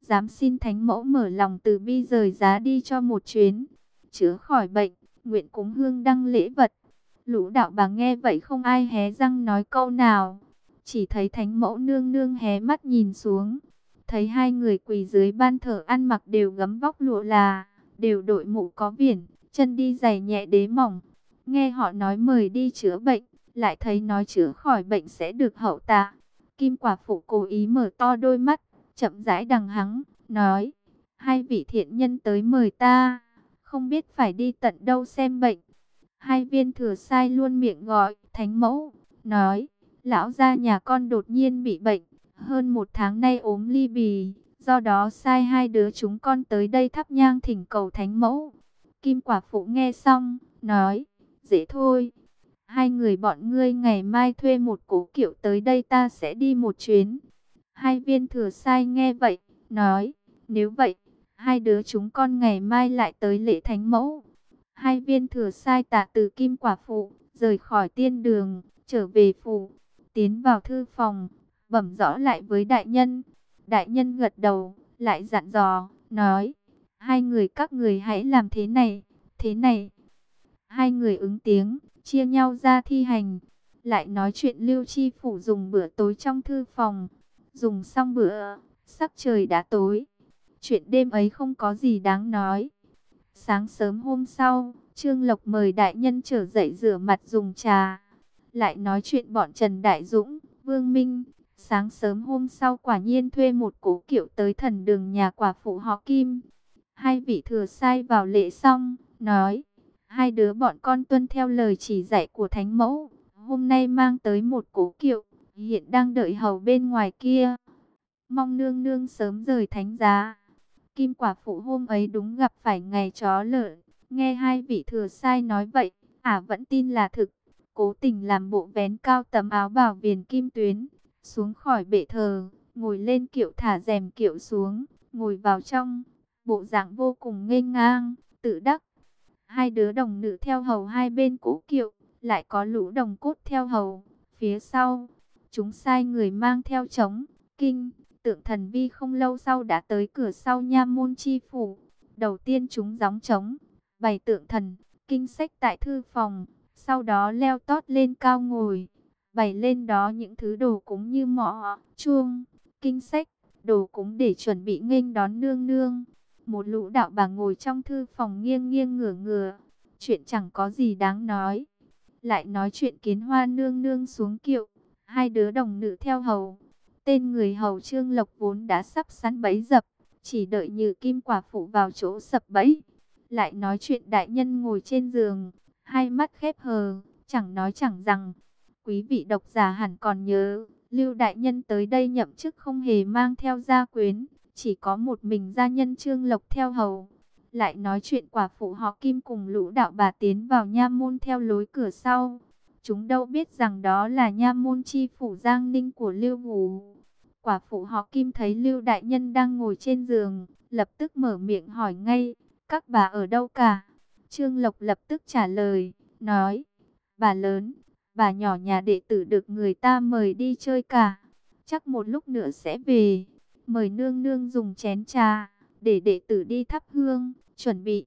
dám xin thánh mẫu mở lòng từ bi rời giá đi cho một chuyến, chữa khỏi bệnh, nguyện cúng hương đăng lễ vật. Lũ đạo bà nghe vậy không ai hé răng nói câu nào, chỉ thấy thánh mẫu nương nương hé mắt nhìn xuống, thấy hai người quỳ dưới ban thờ ăn mặc đều gấm vóc lụa là, đều đội mũ có viền, chân đi giày nhẹ đế mỏng. Nghe họ nói mời đi chữa bệnh, lại thấy nói chữa khỏi bệnh sẽ được hậu tạ. Kim quả phụ cố ý mở to đôi mắt, chậm rãi đằng hắng, nói, hai vị thiện nhân tới mời ta, không biết phải đi tận đâu xem bệnh. Hai viên thừa sai luôn miệng gọi, thánh mẫu, nói, lão gia nhà con đột nhiên bị bệnh, hơn một tháng nay ốm ly bì, do đó sai hai đứa chúng con tới đây thắp nhang thỉnh cầu thánh mẫu. Kim quả phụ nghe xong, nói, dễ thôi, hai người bọn ngươi ngày mai thuê một cố kiệu tới đây ta sẽ đi một chuyến. Hai viên thừa sai nghe vậy, nói, nếu vậy, hai đứa chúng con ngày mai lại tới lễ thánh mẫu. Hai viên thừa sai tạ từ kim quả phụ, rời khỏi tiên đường, trở về phủ, tiến vào thư phòng, bẩm rõ lại với đại nhân. Đại nhân gật đầu, lại dặn dò, nói, hai người các người hãy làm thế này, thế này. Hai người ứng tiếng, chia nhau ra thi hành. Lại nói chuyện Lưu Chi Phủ dùng bữa tối trong thư phòng. Dùng xong bữa, sắc trời đã tối. Chuyện đêm ấy không có gì đáng nói. Sáng sớm hôm sau, Trương Lộc mời đại nhân trở dậy rửa mặt dùng trà. Lại nói chuyện bọn Trần Đại Dũng, Vương Minh. Sáng sớm hôm sau quả nhiên thuê một cố kiệu tới thần đường nhà quả phụ họ Kim. Hai vị thừa sai vào lễ xong, nói, hai đứa bọn con tuân theo lời chỉ dạy của thánh mẫu, hôm nay mang tới một cố kiệu, hiện đang đợi hầu bên ngoài kia. Mong nương nương sớm rời thánh giá. Kim quả phụ hôm ấy đúng gặp phải ngày chó lợn, nghe hai vị thừa sai nói vậy, vẫn tin là thực, cố tình làm bộ vén cao tấm áo bào viền kim tuyến, xuống khỏi bệ thờ, ngồi lên kiệu thả rèm kiệu xuống, ngồi vào trong, bộ dạng vô cùng nghênh ngang, tự đắc. Hai đứa đồng nữ theo hầu hai bên cỗ kiệu, lại có lũ đồng cốt theo hầu. Phía sau, chúng sai người mang theo trống, kinh, tượng thần vi không lâu sau đã tới cửa sau nha môn chi phủ. Đầu tiên chúng gióng trống, bày tượng thần, kinh sách tại thư phòng, sau đó leo tót lên cao ngồi, bày lên đó những thứ đồ cúng như mõ, chuông, kinh sách, đồ cúng để chuẩn bị nghênh đón nương nương. Một lũ đạo bà ngồi trong thư phòng nghiêng nghiêng ngửa ngửa, chuyện chẳng có gì đáng nói. Lại nói chuyện Kiến Hoa nương nương xuống kiệu, hai đứa đồng nữ theo hầu. Tên người hầu Trương Lộc vốn đã sắp sẵn bẫy dập, chỉ đợi Như Kim quả phụ vào chỗ sập bẫy. Lại nói chuyện đại nhân ngồi trên giường, hai mắt khép hờ, chẳng nói chẳng rằng. Quý vị độc giả hẳn còn nhớ, Lưu đại nhân tới đây nhậm chức không hề mang theo gia quyến, chỉ có một mình gia nhân Trương Lộc theo hầu. Lại nói chuyện quả phụ họ Kim cùng lũ đạo bà tiến vào nha môn theo lối cửa sau. Chúng đâu biết rằng đó là nha môn chi phủ Giang Ninh của Lưu Vũ. Quả phụ họ Kim thấy Lưu đại nhân đang ngồi trên giường, lập tức mở miệng hỏi ngay, các bà ở đâu cả? Trương Lộc lập tức trả lời, nói, bà lớn, bà nhỏ nhà đệ tử được người ta mời đi chơi cả, chắc một lúc nữa sẽ về. Mời nương nương dùng chén trà, để đệ tử đi thắp hương, chuẩn bị.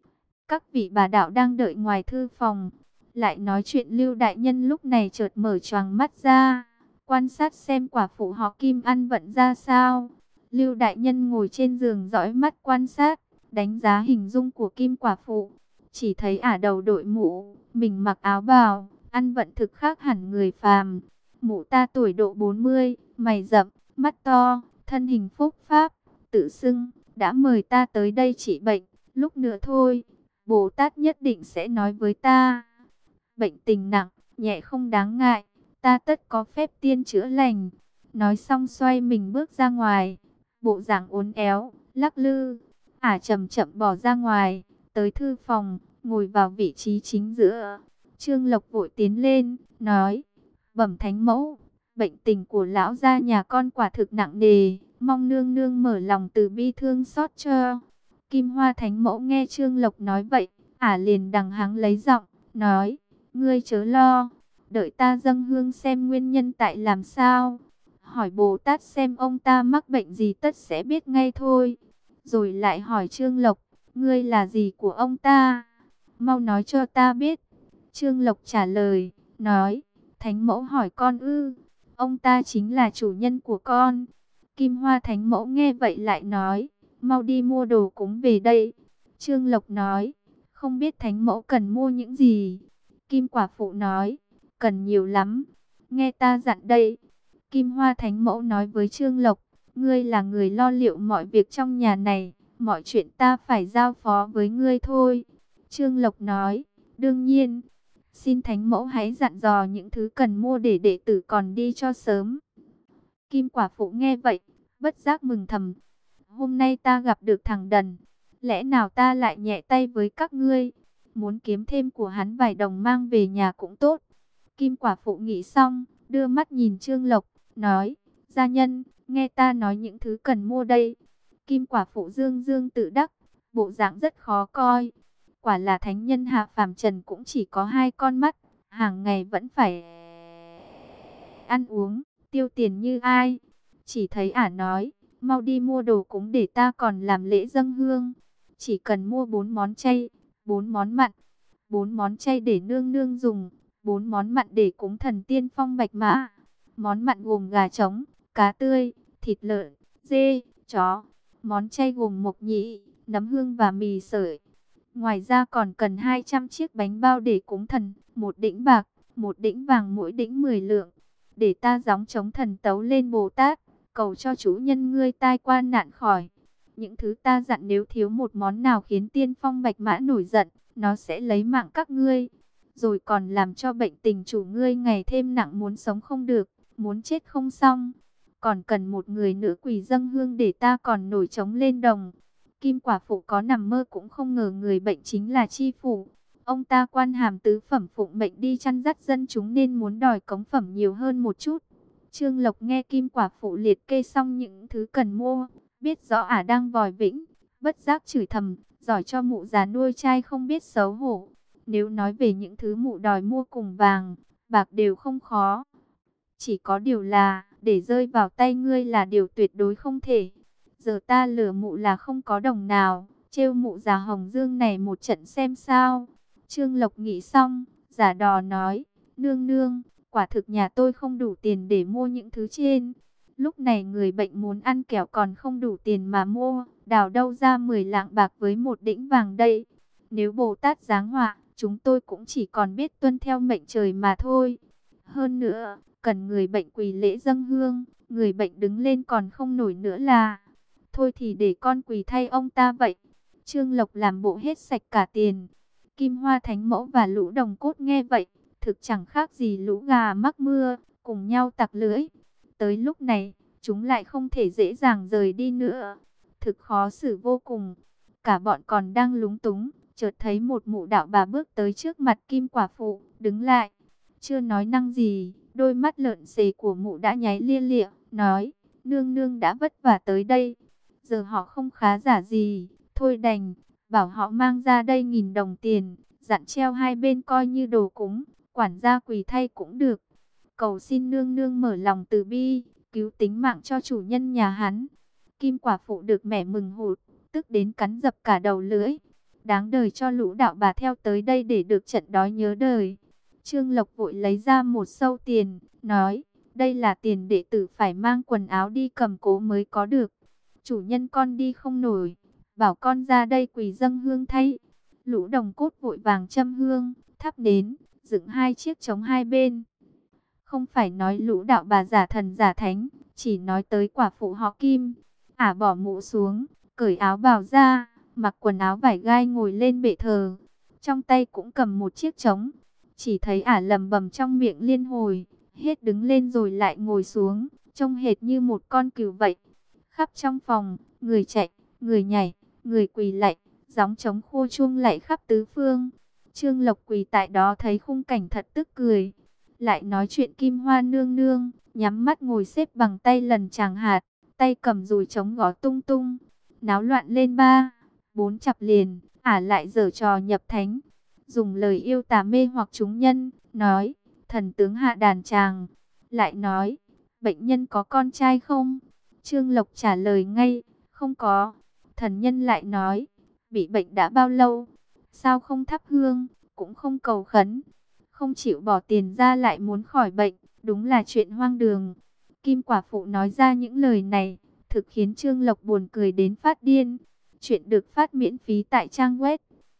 Các vị bà đạo đang đợi ngoài thư phòng. Lại nói chuyện Lưu đại nhân lúc này chợt mở choàng mắt ra, quan sát xem quả phụ họ Kim ăn vận ra sao. Lưu đại nhân ngồi trên giường dõi mắt quan sát, đánh giá hình dung của Kim quả phụ. Chỉ thấy đầu đội mũ, mình mặc áo bào, ăn vận thực khác hẳn người phàm. Mụ ta tuổi độ 40, mày rậm, mắt to, thân hình phúc pháp, tự xưng đã mời ta tới đây trị bệnh, lúc nữa thôi, Bồ Tát nhất định sẽ nói với ta. Bệnh tình nặng, nhẹ không đáng ngại, ta tất có phép tiên chữa lành. Nói xong xoay mình bước ra ngoài, bộ dạng uốn éo, lắc lư, chậm chậm bỏ ra ngoài, tới thư phòng, ngồi vào vị trí chính giữa. Trương Lộc vội tiến lên, nói, bẩm thánh mẫu, bệnh tình của lão gia nhà con quả thực nặng nề, mong nương nương mở lòng từ bi thương xót cho. Kim Hoa thánh mẫu nghe Trương Lộc nói vậy, liền đằng hắng lấy giọng, nói, ngươi chớ lo, đợi ta dâng hương xem nguyên nhân tại làm sao. hỏi Bồ Tát xem ông ta mắc bệnh gì tất sẽ biết ngay thôi. Rồi lại hỏi Trương Lộc, ngươi là gì của ông ta? Mau nói cho ta biết. Trương Lộc trả lời, nói, Thánh mẫu hỏi con ư? Ông ta chính là chủ nhân của con. Kim Hoa Thánh mẫu nghe vậy lại nói, mau đi mua đồ cúng về đây. Trương Lộc nói, không biết Thánh mẫu cần mua những gì? Kim Quả Phụ nói, cần nhiều lắm. Nghe ta dặn đây. Kim Hoa Thánh mẫu nói với Trương Lộc, ngươi là người lo liệu mọi việc trong nhà này, mọi chuyện ta phải giao phó với ngươi thôi. Trương Lộc nói, đương nhiên, xin Thánh mẫu hãy dặn dò những thứ cần mua để đệ tử còn đi cho sớm. Kim Quả Phụ nghe vậy, bất giác mừng thầm, hôm nay ta gặp được thằng Đần, lẽ nào ta lại nhẹ tay với các ngươi, muốn kiếm thêm của hắn vài đồng mang về nhà cũng tốt. Kim Quả Phụ nghĩ xong, đưa mắt nhìn Trương Lộc, nói, gia nhân, nghe ta nói những thứ cần mua đây. Kim Quả Phụ dương dương tự đắc, bộ dạng rất khó coi. Quả là thánh nhân hạ phàm trần cũng chỉ có hai con mắt, hàng ngày vẫn phải ăn uống, tiêu tiền như ai. Chỉ thấy ả nói, mau đi mua đồ cúng để ta còn làm lễ dâng hương. Chỉ cần mua 4 món chay, 4 món mặn, 4 món chay để nương nương dùng, 4 món mặn để cúng thần tiên phong bạch mã. Món mặn gồm gà trống, cá tươi, thịt lợn, dê, chó. Món chay gồm mộc nhĩ, nấm hương và mì sợi. Ngoài ra còn cần 200 chiếc bánh bao để cúng thần, 1 đĩnh bạc, 1 đĩnh vàng mỗi đĩnh 10 lượng. Để ta gióng trống thần tấu lên Bồ Tát, cầu cho chủ nhân ngươi tai qua nạn khỏi. Những thứ ta dặn nếu thiếu một món nào khiến tiên phong bạch mã nổi giận, nó sẽ lấy mạng các ngươi. Rồi còn làm cho bệnh tình chủ ngươi ngày thêm nặng, muốn sống không được, muốn chết không xong. Còn cần một người nữa quỳ dâng hương để ta còn nổi trống lên đồng. Kim Quả Phụ có nằm mơ cũng không ngờ người bệnh chính là Chi Phủ. Ông ta quan hàm tứ phẩm phụng mệnh đi chăn dắt dân chúng nên muốn đòi cống phẩm nhiều hơn một chút. Trương Lộc nghe Kim Quả Phụ liệt kê xong những thứ cần mua, biết rõ ả đang vòi vĩnh, bất giác chửi thầm, giỏi cho mụ già nuôi trai không biết xấu hổ. Nếu nói về những thứ mụ đòi mua cùng vàng, bạc đều không khó. Chỉ có điều là, để rơi vào tay ngươi là điều tuyệt đối không thể. Giờ ta lừa mụ là không có đồng nào, trêu mụ già Hồng Dương này một trận xem sao. Trương Lộc nghĩ xong, giả đò nói, nương nương, quả thực nhà tôi không đủ tiền để mua những thứ trên. Lúc này người bệnh muốn ăn kẹo còn không đủ tiền mà mua, đào đâu ra 10 lạng bạc với 1 đĩnh vàng đây. Nếu Bồ Tát giáng họa, chúng tôi cũng chỉ còn biết tuân theo mệnh trời mà thôi. Hơn nữa, cần người bệnh quỳ lễ dâng hương, người bệnh đứng lên còn không nổi nữa là. Thôi thì để con quỳ thay ông ta vậy. Trương Lộc làm bộ hết sạch cả tiền. Kim Hoa Thánh Mẫu và Lũ Đồng Cốt nghe vậy, thực chẳng khác gì lũ gà mắc mưa, cùng nhau tặc lưỡi. Tới lúc này, chúng lại không thể dễ dàng rời đi nữa. Thực khó xử vô cùng. Cả bọn còn đang lúng túng, chợt thấy một mụ đạo bà bước tới trước mặt Kim Quả Phụ, đứng lại. Chưa nói năng gì, đôi mắt lợn xề của mụ đã nháy lia lịa, nói, nương nương đã vất vả tới đây. Giờ họ không khá giả gì, thôi đành, bảo họ mang ra đây 1000 đồng tiền, dặn treo hai bên coi như đồ cúng, quản gia quỳ thay cũng được. Cầu xin nương nương mở lòng từ bi, cứu tính mạng cho chủ nhân nhà hắn. Kim Quả Phụ được mẹ mừng hụt, tức đến cắn dập cả đầu lưỡi. Đáng đời cho lũ đạo bà theo tới đây để được trận đói nhớ đời. Trương Lộc vội lấy ra một sâu tiền, nói, đây là tiền đệ tử phải mang quần áo đi cầm cố mới có được. Chủ nhân con đi không nổi, bảo con ra đây quỳ dâng hương thay. Lũ Đồng Cốt vội vàng châm hương, thắp nến, dựng 2 chiếc trống hai bên. Không phải nói lũ đạo bà giả thần giả thánh, chỉ nói tới quả phụ họ Kim. Ả bỏ mũ xuống, cởi áo bào ra, mặc quần áo vải gai ngồi lên bệ thờ. Trong tay cũng cầm một chiếc trống. Chỉ thấy ả lầm bầm trong miệng liên hồi, hết đứng lên rồi lại ngồi xuống, trông hệt như một con cừu vậy. Khắp trong phòng, người chạy, người nhảy, người quỳ lạy, gióng trống khua chuông lạy khắp tứ phương. Trương Lộc quỳ tại đó thấy khung cảnh thật tức cười. Lại nói chuyện Kim Hoa nương nương, nhắm mắt ngồi xếp bằng tay lần tràng hạt, tay cầm dùi trống gõ tung tung. Náo loạn lên 3, 4 chặp liền, ả lại giở trò nhập thánh. Dùng lời yêu tà mê hoặc chúng nhân, nói, thần tướng hạ đàn tràng. Lại nói, bệnh nhân có con trai không? Trương Lộc trả lời ngay, không có. Thần nhân lại nói, bị bệnh đã bao lâu? Sao không thắp hương, cũng không cầu khấn, không chịu bỏ tiền ra lại muốn khỏi bệnh, đúng là chuyện hoang đường. Kim quả phụ nói ra những lời này, thực khiến Trương Lộc buồn cười đến phát điên. Chuyện được phát miễn phí tại trang web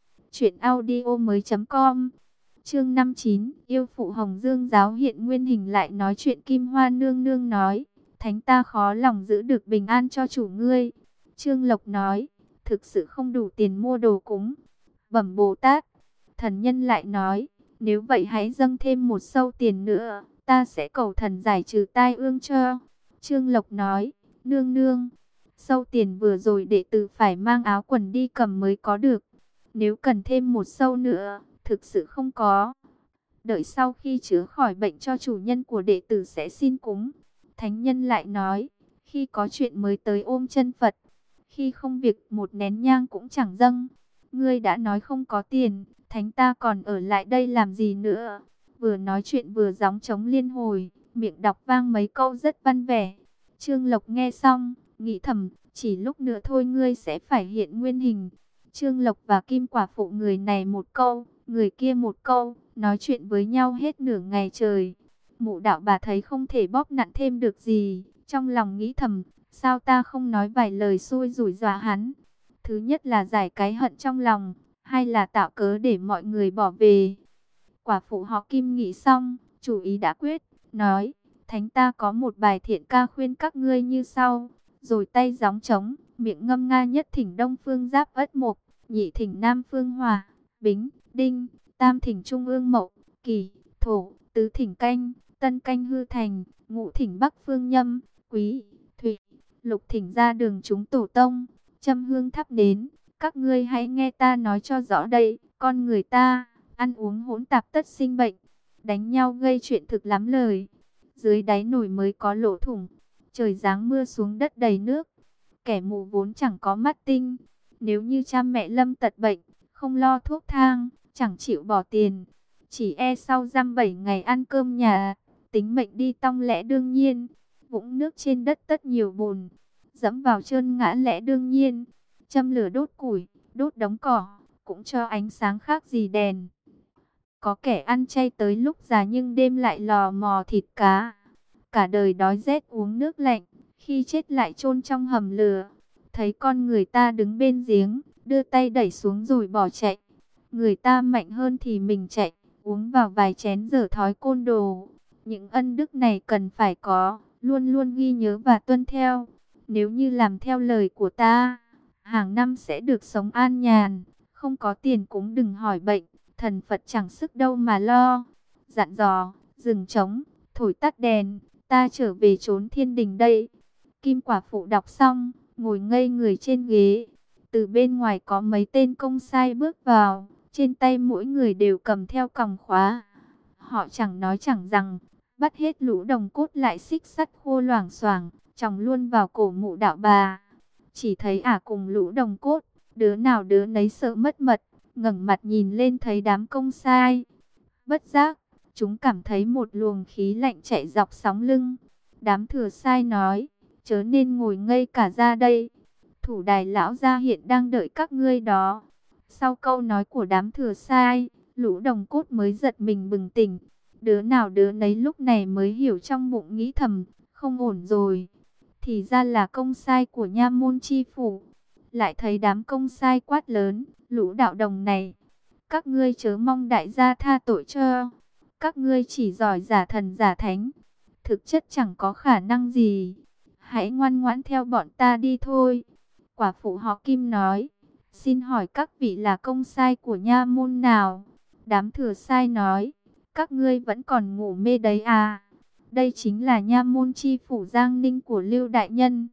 truyệnaudiomoi.com. Chương 59, yêu phụ Hồng Dương giáo hiện nguyên hình lại nói chuyện. Kim Hoa nương nương nói, thánh ta khó lòng giữ được bình an cho chủ ngươi. Trương Lộc nói, thực sự không đủ tiền mua đồ cúng. Bẩm Bồ Tát. Thần nhân lại nói, nếu vậy hãy dâng thêm một sâu tiền nữa, ta sẽ cầu thần giải trừ tai ương cho. Trương Lộc nói, nương nương, sâu tiền vừa rồi đệ tử phải mang áo quần đi cầm mới có được. Nếu cần thêm một sâu nữa, thực sự không có. Đợi sau khi chữa khỏi bệnh cho chủ nhân của đệ tử sẽ xin cúng. Thánh nhân lại nói, khi có chuyện mới tới ôm chân Phật, khi không việc một nén nhang cũng chẳng dâng. Ngươi đã nói không có tiền, thánh ta còn ở lại đây làm gì nữa? Vừa nói chuyện vừa gióng trống liên hồi, miệng đọc vang mấy câu rất văn vẻ. Trương Lộc nghe xong, nghĩ thầm, chỉ lúc nữa thôi ngươi sẽ phải hiện nguyên hình. Trương Lộc và Kim quả phụ người này một câu, người kia một câu, nói chuyện với nhau hết nửa ngày trời. Mụ đạo bà thấy không thể bóp nặn thêm được gì, trong lòng nghĩ thầm, sao ta không nói vài lời xui rủi dọa hắn. Thứ nhất là giải cái hận trong lòng, hai là tạo cớ để mọi người bỏ về. Quả phụ họ Kim nghĩ xong, chủ ý đã quyết, nói, thánh ta có một bài thiện ca khuyên các ngươi như sau. Rồi tay gióng trống, miệng ngâm nga: nhất thỉnh Đông Phương Giáp Ất Mộc, nhị thỉnh Nam Phương Hỏa, Bính, Đinh, tam thỉnh Trung ương Mậu, Kỷ, Thổ, tứ thỉnh Canh, Tân Canh Hư Thành, ngũ thỉnh Bắc Phương Nhâm, Quý, Thủy, lục thỉnh ra đường chúng tổ tông, châm hương thắp nến. Các ngươi hãy nghe ta nói cho rõ đây, con người ta, ăn uống hỗn tạp tất sinh bệnh, đánh nhau gây chuyện thực lắm lời. Dưới đáy nồi mới có lỗ thủng, trời giáng mưa xuống đất đầy nước. Kẻ mù vốn chẳng có mắt tinh, nếu như cha mẹ lâm tật bệnh, không lo thuốc thang, chẳng chịu bỏ tiền, chỉ e sau dăm 7 ngày ăn cơm nhà, tính mệnh đi tong lẽ đương nhiên. Vũng nước trên đất tất nhiều bùn, dẫm vào trơn ngã lẽ đương nhiên. Châm lửa đốt củi, đốt đống cỏ, cũng cho ánh sáng khác gì đèn. Có kẻ ăn chay tới lúc già nhưng đêm lại lò mò thịt cá. Cả đời đói rét uống nước lạnh, khi chết lại chôn trong hầm lửa. Thấy con người ta đứng bên giếng, đưa tay đẩy xuống rồi bỏ chạy. Người ta mạnh hơn thì mình chạy, uống vào vài chén dở thói côn đồ. Những ân đức này cần phải có, luôn luôn ghi nhớ và tuân theo. Nếu như làm theo lời của ta, hàng năm sẽ được sống an nhàn, không có tiền cũng đừng hỏi bệnh, thần Phật chẳng sức đâu mà lo. Dặn dò, dừng trống, thổi tắt đèn, ta trở về trốn thiên đình đây. Kim quả phụ đọc xong, ngồi ngây người trên ghế. Từ bên ngoài có mấy tên công sai bước vào, trên tay mỗi người đều cầm theo còng khóa. Họ chẳng nói chẳng rằng, bắt hết lũ đồng cốt lại xích sắt khô loảng xoảng, chòng luôn vào cổ mụ đạo bà. Chỉ thấy cùng lũ đồng cốt, đứa nào đứa nấy sợ mất mật, ngẩng mặt nhìn lên thấy đám công sai. Bất giác, chúng cảm thấy một luồng khí lạnh chạy dọc sóng lưng. Đám thừa sai nói, chớ nên ngồi ngây cả ra đây. Thủ đài lão gia hiện đang đợi các ngươi đó. Sau câu nói của đám thừa sai, lũ đồng cốt mới giật mình bừng tỉnh. Đứa nào đứa nấy lúc này mới hiểu trong bụng nghĩ thầm, không ổn rồi. Thì ra là công sai của nha môn chi phủ. Lại thấy đám công sai quát lớn, lũ đạo đồng này, các ngươi chớ mong đại gia tha tội cho. Các ngươi chỉ giỏi giả thần giả thánh, thực chất chẳng có khả năng gì. Hãy ngoan ngoãn theo bọn ta đi thôi. Quả phụ họ Kim nói, xin hỏi các vị là công sai của nha môn nào? Đám thừa sai nói, các ngươi vẫn còn ngủ mê đấy à? Đây chính là nha môn chi phủ Giang Ninh của Lưu Đại Nhân.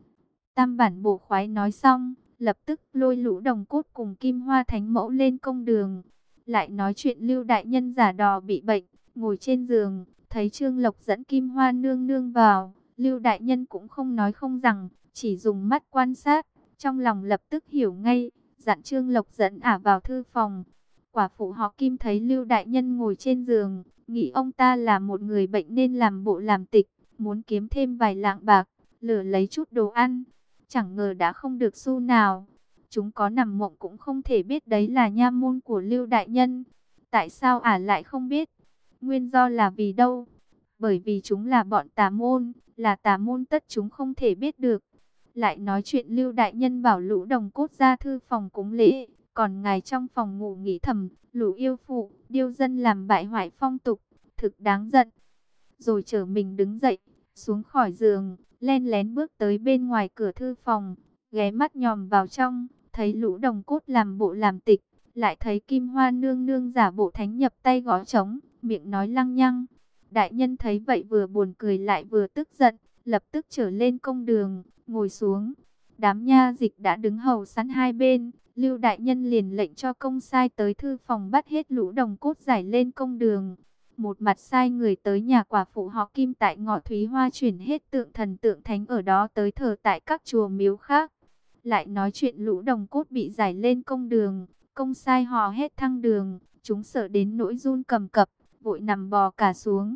Tam bản bổ khoái nói xong, lập tức lôi lũ đồng cốt cùng Kim Hoa Thánh Mẫu lên công đường. Lại nói chuyện Lưu Đại Nhân giả đò bị bệnh, ngồi trên giường, thấy Trương Lộc dẫn Kim Hoa nương nương vào. Lưu Đại Nhân cũng không nói không rằng, chỉ dùng mắt quan sát, trong lòng lập tức hiểu ngay, dặn Trương Lộc dẫn vào thư phòng. Quả phụ họ Kim thấy Lưu Đại Nhân ngồi trên giường, nghĩ ông ta là một người bệnh nên làm bộ làm tịch, muốn kiếm thêm vài lạng bạc, lừa lấy chút đồ ăn. Chẳng ngờ đã không được xu nào. Chúng có nằm mộng cũng không thể biết đấy là nha môn của Lưu đại nhân. Tại sao ả lại không biết? Nguyên do là vì đâu? Bởi vì chúng là bọn tà môn, là tà môn tất chúng không thể biết được. Lại nói chuyện Lưu đại nhân bảo lũ đồng cốt ra thư phòng cúng lễ, còn ngài trong phòng ngủ nghĩ thầm, lũ yêu phụ, điêu dân làm bại hoại phong tục, thực đáng giận. Rồi trở mình đứng dậy, xuống khỏi giường, len lén bước tới bên ngoài cửa thư phòng, ghé mắt nhòm vào trong, thấy lũ đồng cốt làm bộ làm tịch, lại thấy Kim Hoa nương nương giả bộ thánh nhập tay gõ trống, miệng nói lăng nhăng. Đại nhân thấy vậy vừa buồn cười lại vừa tức giận, lập tức trở lên công đường, ngồi xuống. Đám nha dịch đã đứng hầu sẵn hai bên, Lưu đại nhân liền lệnh cho công sai tới thư phòng bắt hết lũ đồng cốt giải lên công đường. Một mặt sai người tới nhà quả phụ họ Kim tại ngõ Thúy Hoa chuyển hết tượng thần tượng thánh ở đó tới thờ tại các chùa miếu khác. Lại nói chuyện lũ đồng cốt bị giải lên công đường, công sai hò hét thăng đường, chúng sợ đến nỗi run cầm cập, vội nằm bò cả xuống.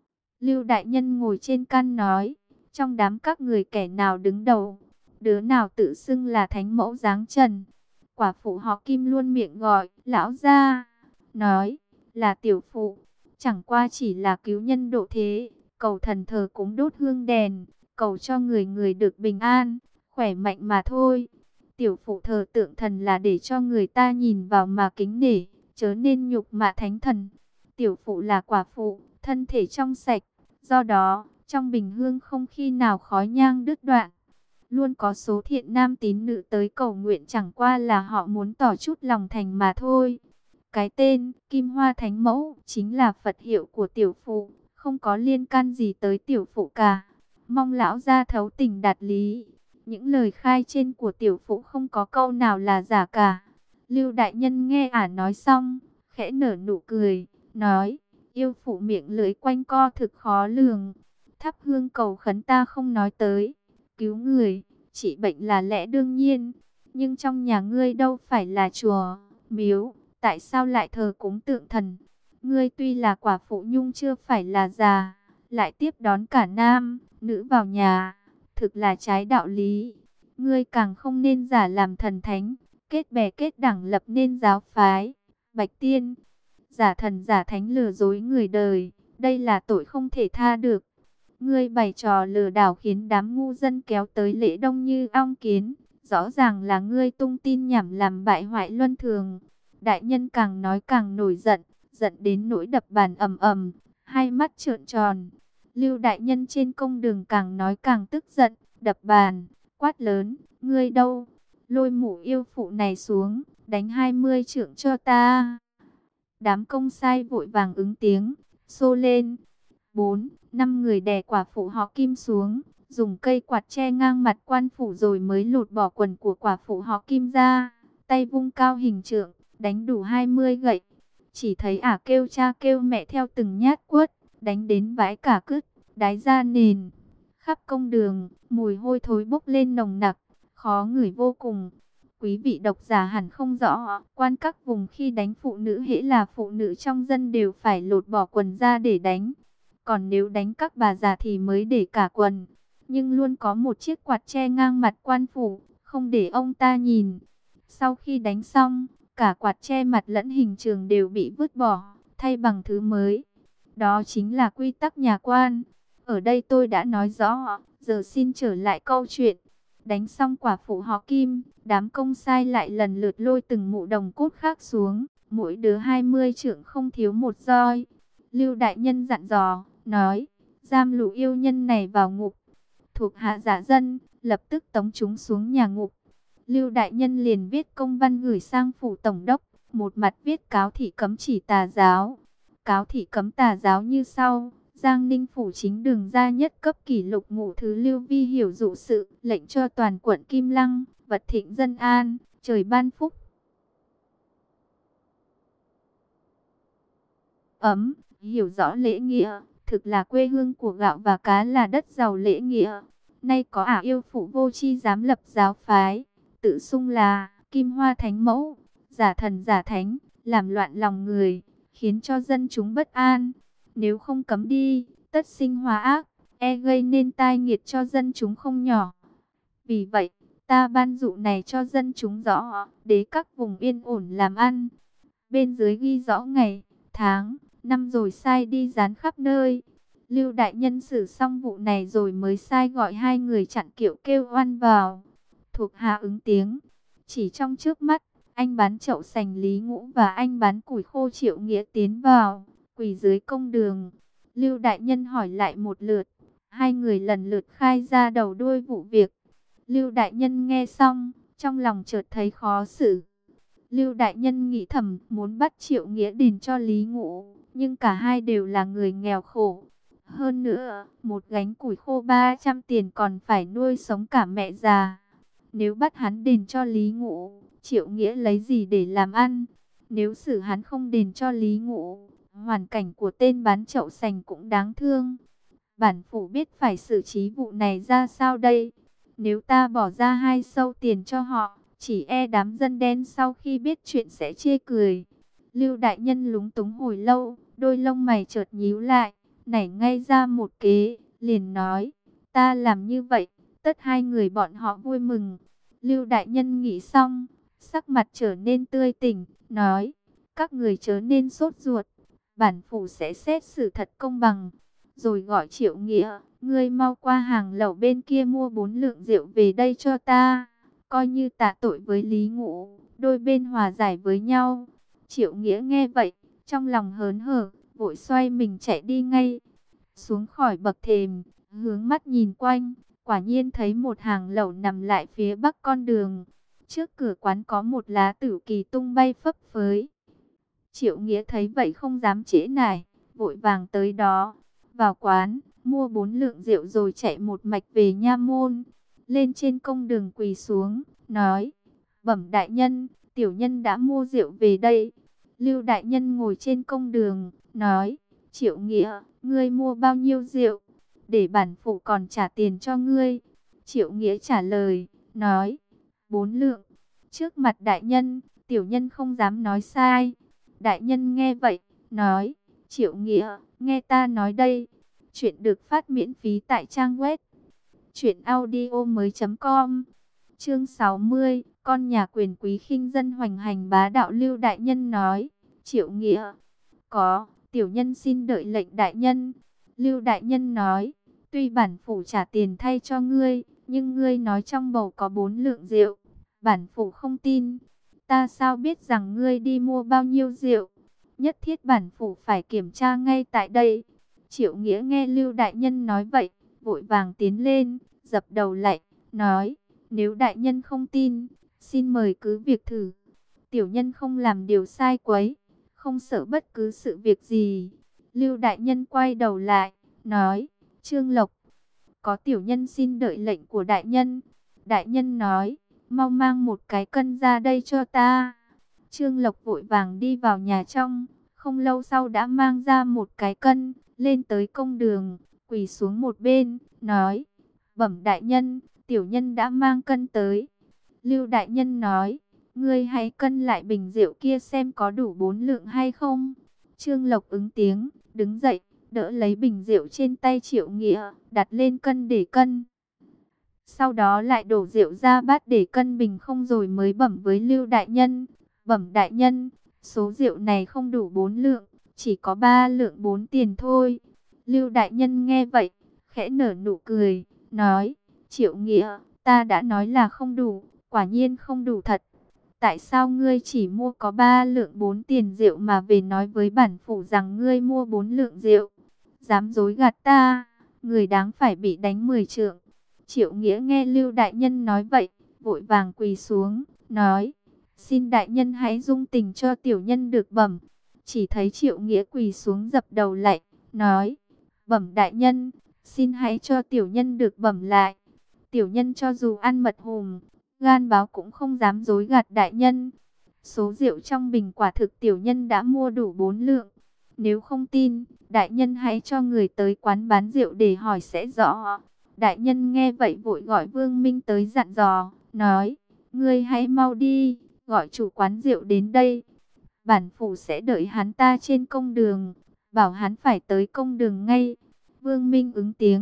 Lưu đại nhân ngồi trên căn nói, trong đám các người kẻ nào đứng đầu, đứa nào tự xưng là thánh mẫu dáng trần. Quả phụ họ Kim luôn miệng gọi, lão gia, nói, là tiểu phụ, chẳng qua chỉ là cứu nhân độ thế, cầu thần thờ cúng đốt hương đèn, cầu cho người người được bình an, khỏe mạnh mà thôi. Tiểu phụ thờ tượng thần là để cho người ta nhìn vào mà kính nể, chớ nên nhục mạ thánh thần. Tiểu phụ là quả phụ, thân thể trong sạch, do đó, trong bình hương không khi nào khói nhang đứt đoạn. Luôn có số thiện nam tín nữ tới cầu nguyện, chẳng qua là họ muốn tỏ chút lòng thành mà thôi. Cái tên Kim Hoa Thánh Mẫu chính là Phật hiệu của tiểu phụ, không có liên can gì tới tiểu phụ cả. Mong lão gia thấu tình đạt lý. Những lời khai trên của tiểu phụ không có câu nào là giả cả. Lưu đại nhân nghe ả nói xong, khẽ nở nụ cười, nói, yêu phụ miệng lưỡi quanh co thực khó lường. Thắp hương cầu khấn ta không nói tới, cứu người, trị bệnh là lẽ đương nhiên. Nhưng trong nhà ngươi đâu phải là chùa, miếu, tại sao lại thờ cúng tượng thần? Ngươi tuy là quả phụ nhung chưa phải là già, lại tiếp đón cả nam, nữ vào nhà, thực là trái đạo lý. Ngươi càng không nên giả làm thần thánh, kết bè kết đảng lập nên giáo phái, Bạch Tiên. Giả thần giả thánh lừa dối người đời, đây là tội không thể tha được. Ngươi bày trò lừa đảo khiến đám ngu dân kéo tới lễ đông như ong kiến, rõ ràng là ngươi tung tin nhảm làm bại hoại luân thường. Đại nhân càng nói càng nổi giận, giận đến nỗi đập bàn ầm ầm, hai mắt trợn tròn. Lưu đại nhân trên công đường càng nói càng tức giận, đập bàn, quát lớn, ngươi đâu? Lôi mụ yêu phụ này xuống, đánh 20 trượng cho ta. Đám công sai vội vàng ứng tiếng, xô lên. 4-5 người đè quả phụ họ Kim xuống, dùng cây quạt che ngang mặt quan phủ rồi mới lột bỏ quần của quả phụ họ Kim ra, tay vung cao hình trượng, đánh đủ 20 gậy. Chỉ thấy ả kêu cha kêu mẹ theo từng nhát quất, đánh đến vãi cả cứt, đái ra nền. Khắp công đường, mùi hôi thối bốc lên nồng nặc, khó ngửi vô cùng. Quý vị độc giả hẳn không rõ, quan các vùng khi đánh phụ nữ hễ là phụ nữ trong dân đều phải lột bỏ quần ra để đánh. Còn nếu đánh các bà già thì mới để cả quần. Nhưng luôn có một chiếc quạt che ngang mặt quan phủ, không để ông ta nhìn. Sau khi đánh xong, cả quạt che mặt lẫn hình trường đều bị vứt bỏ, thay bằng thứ mới. Đó chính là quy tắc nhà quan. Ở đây tôi đã nói rõ, giờ xin trở lại câu chuyện. Đánh xong quả phụ họ Kim, đám công sai lại lần lượt lôi từng mụ đồng cốt khác xuống, mỗi đứa 20 trượng không thiếu một roi. Lưu đại nhân dặn dò, nói, giam lũ yêu nhân này vào ngục. Thuộc hạ giả dân, lập tức tống chúng xuống nhà ngục. Lưu đại nhân liền viết công văn gửi sang phủ tổng đốc, một mặt viết cáo thị cấm chỉ tà giáo. Cáo thị cấm tà giáo như sau: Giang Ninh phủ chính đường ra nhất cấp kỷ lục ngũ thứ Lưu Vi hiểu dụ sự, lệnh cho toàn quận Kim Lăng, vật thịnh dân an, trời ban phúc. Hiểu rõ lễ nghĩa, thực là quê hương của gạo và cá, là đất giàu lễ nghĩa. Nay có ả yêu phụ vô tri dám lập giáo phái, tự xưng là Kim Hoa Thánh Mẫu, giả thần giả thánh, làm loạn lòng người, khiến cho dân chúng bất an. Nếu không cấm đi, tất sinh hóa ác, gây nên tai nghiệt cho dân chúng không nhỏ. Vì vậy, ta ban dụ này cho dân chúng rõ, để các vùng yên ổn làm ăn. Bên dưới ghi rõ ngày, tháng, năm rồi sai đi dán khắp nơi. Lưu đại nhân xử xong vụ này rồi mới sai gọi hai người chặn kiệu kêu oan vào. Thuộc hạ ứng tiếng. Chỉ trong trước mắt, anh bán chậu sành Lý Ngũ và anh bán củi khô Triệu Nghĩa tiến vào, quỳ dưới công đường. Lưu đại nhân hỏi lại một lượt, hai người lần lượt khai ra đầu đuôi vụ việc. Lưu đại nhân nghe xong, trong lòng chợt thấy khó xử. Lưu đại nhân nghĩ thầm muốn bắt Triệu Nghĩa đền cho Lý Ngũ, nhưng cả hai đều là người nghèo khổ. Hơn nữa, một gánh củi khô 300 tiền còn phải nuôi sống cả mẹ già. Nếu bắt hắn đền cho Lý Ngũ, Triệu Nghĩa lấy gì để làm ăn? Nếu xử hắn không đền cho Lý Ngũ, hoàn cảnh của tên bán chậu sành cũng đáng thương. Bản phủ biết phải xử trí vụ này ra sao đây? Nếu ta bỏ ra 2 sâu tiền cho họ, chỉ e đám dân đen sau khi biết chuyện sẽ chê cười. Lưu đại nhân lúng túng hồi lâu, đôi lông mày chợt nhíu lại, nảy ngay ra một kế, liền nói, ta làm như vậy, tất hai người bọn họ vui mừng. Lưu đại nhân nghĩ xong, sắc mặt trở nên tươi tỉnh, nói, các người chớ nên sốt ruột, bản phủ sẽ xét xử thật công bằng. Rồi gọi Triệu Nghĩa, ngươi mau qua hàng lẩu bên kia mua 4 lượng rượu về đây cho ta, coi như tạ tội với Lý Ngũ, đôi bên hòa giải với nhau. Triệu Nghĩa nghe vậy, trong lòng hớn hở, vội xoay mình chạy đi ngay. Xuống khỏi bậc thềm, hướng mắt nhìn quanh, quả nhiên thấy một hàng lẩu nằm lại phía bắc con đường. Trước cửa quán có một lá tử kỳ tung bay phấp phới. Triệu Nghĩa thấy vậy không dám trễ nải, vội vàng tới đó. Vào quán, mua 4 lượng rượu rồi chạy một mạch về nha môn. Lên trên công đường quỳ xuống, nói, bẩm đại nhân, tiểu nhân đã mua rượu về đây. Lưu đại nhân ngồi trên công đường, nói, Triệu Nghĩa, ngươi mua bao nhiêu rượu? Để bản phủ còn trả tiền cho ngươi. Triệu Nghĩa trả lời, nói, 4 lượng. Trước mặt đại nhân, tiểu nhân không dám nói sai. Đại nhân nghe vậy, nói, Triệu Nghĩa, nghe ta nói đây. Chuyện được phát miễn phí tại trang web truyệnaudiomoi.com. Chương 60, con nhà quyền quý khinh dân hoành hành bá đạo. Lưu đại nhân nói, Triệu Nghĩa, có, tiểu nhân xin đợi lệnh đại nhân. Lưu đại nhân nói, tuy bản phủ trả tiền thay cho ngươi, nhưng ngươi nói trong bầu có 4 lượng rượu, bản phủ không tin. Ta sao biết rằng ngươi đi mua bao nhiêu rượu? Nhất thiết bản phủ phải kiểm tra ngay tại đây. Triệu Nghĩa nghe Lưu đại nhân nói vậy, vội vàng tiến lên, dập đầu lạy, nói, nếu đại nhân không tin, xin mời cứ việc thử. Tiểu nhân không làm điều sai quấy, không sợ bất cứ sự việc gì. Lưu đại nhân quay đầu lại, nói, Trương Lộc, có tiểu nhân xin đợi lệnh của đại nhân. Đại nhân nói, mau mang một cái cân ra đây cho ta. Trương Lộc vội vàng đi vào nhà trong, không lâu sau đã mang ra một cái cân, lên tới công đường, quỳ xuống một bên, nói, bẩm đại nhân, tiểu nhân đã mang cân tới. Lưu đại nhân nói, ngươi hãy cân lại bình rượu kia xem có đủ 4 lượng hay không. Trương Lộc ứng tiếng, đứng dậy, đỡ lấy bình rượu trên tay Triệu Nghĩa, đặt lên cân để cân. Sau đó lại đổ rượu ra bát để cân bình không rồi mới bẩm với Lưu đại nhân, bẩm đại nhân, số rượu này không đủ 4 lượng, chỉ có 3 lượng 4 tiền thôi. Lưu đại nhân nghe vậy, khẽ nở nụ cười, nói, Triệu Nghĩa, ta đã nói là không đủ, quả nhiên không đủ thật. Tại sao ngươi chỉ mua có 3 lượng 4 tiền rượu mà về nói với bản phủ rằng ngươi mua 4 lượng rượu? Dám dối gạt ta, người đáng phải bị đánh 10 trượng. Triệu Nghĩa nghe Lưu đại nhân nói vậy, vội vàng quỳ xuống, nói, xin đại nhân hãy dung tình cho tiểu nhân được bẩm. Chỉ thấy Triệu Nghĩa quỳ xuống dập đầu lạy, nói, bẩm đại nhân, xin hãy cho tiểu nhân được bẩm lại. Tiểu nhân cho dù ăn mật hùm, gan báo cũng không dám dối gạt đại nhân. Số rượu trong bình quả thực tiểu nhân đã mua đủ 4 lượng. Nếu không tin, đại nhân hãy cho người tới quán bán rượu để hỏi sẽ rõ. Đại nhân nghe vậy vội gọi Vương Minh tới dặn dò, nói, ngươi hãy mau đi, gọi chủ quán rượu đến đây. Bản phủ sẽ đợi hắn ta trên công đường, bảo hắn phải tới công đường ngay. Vương Minh ứng tiếng,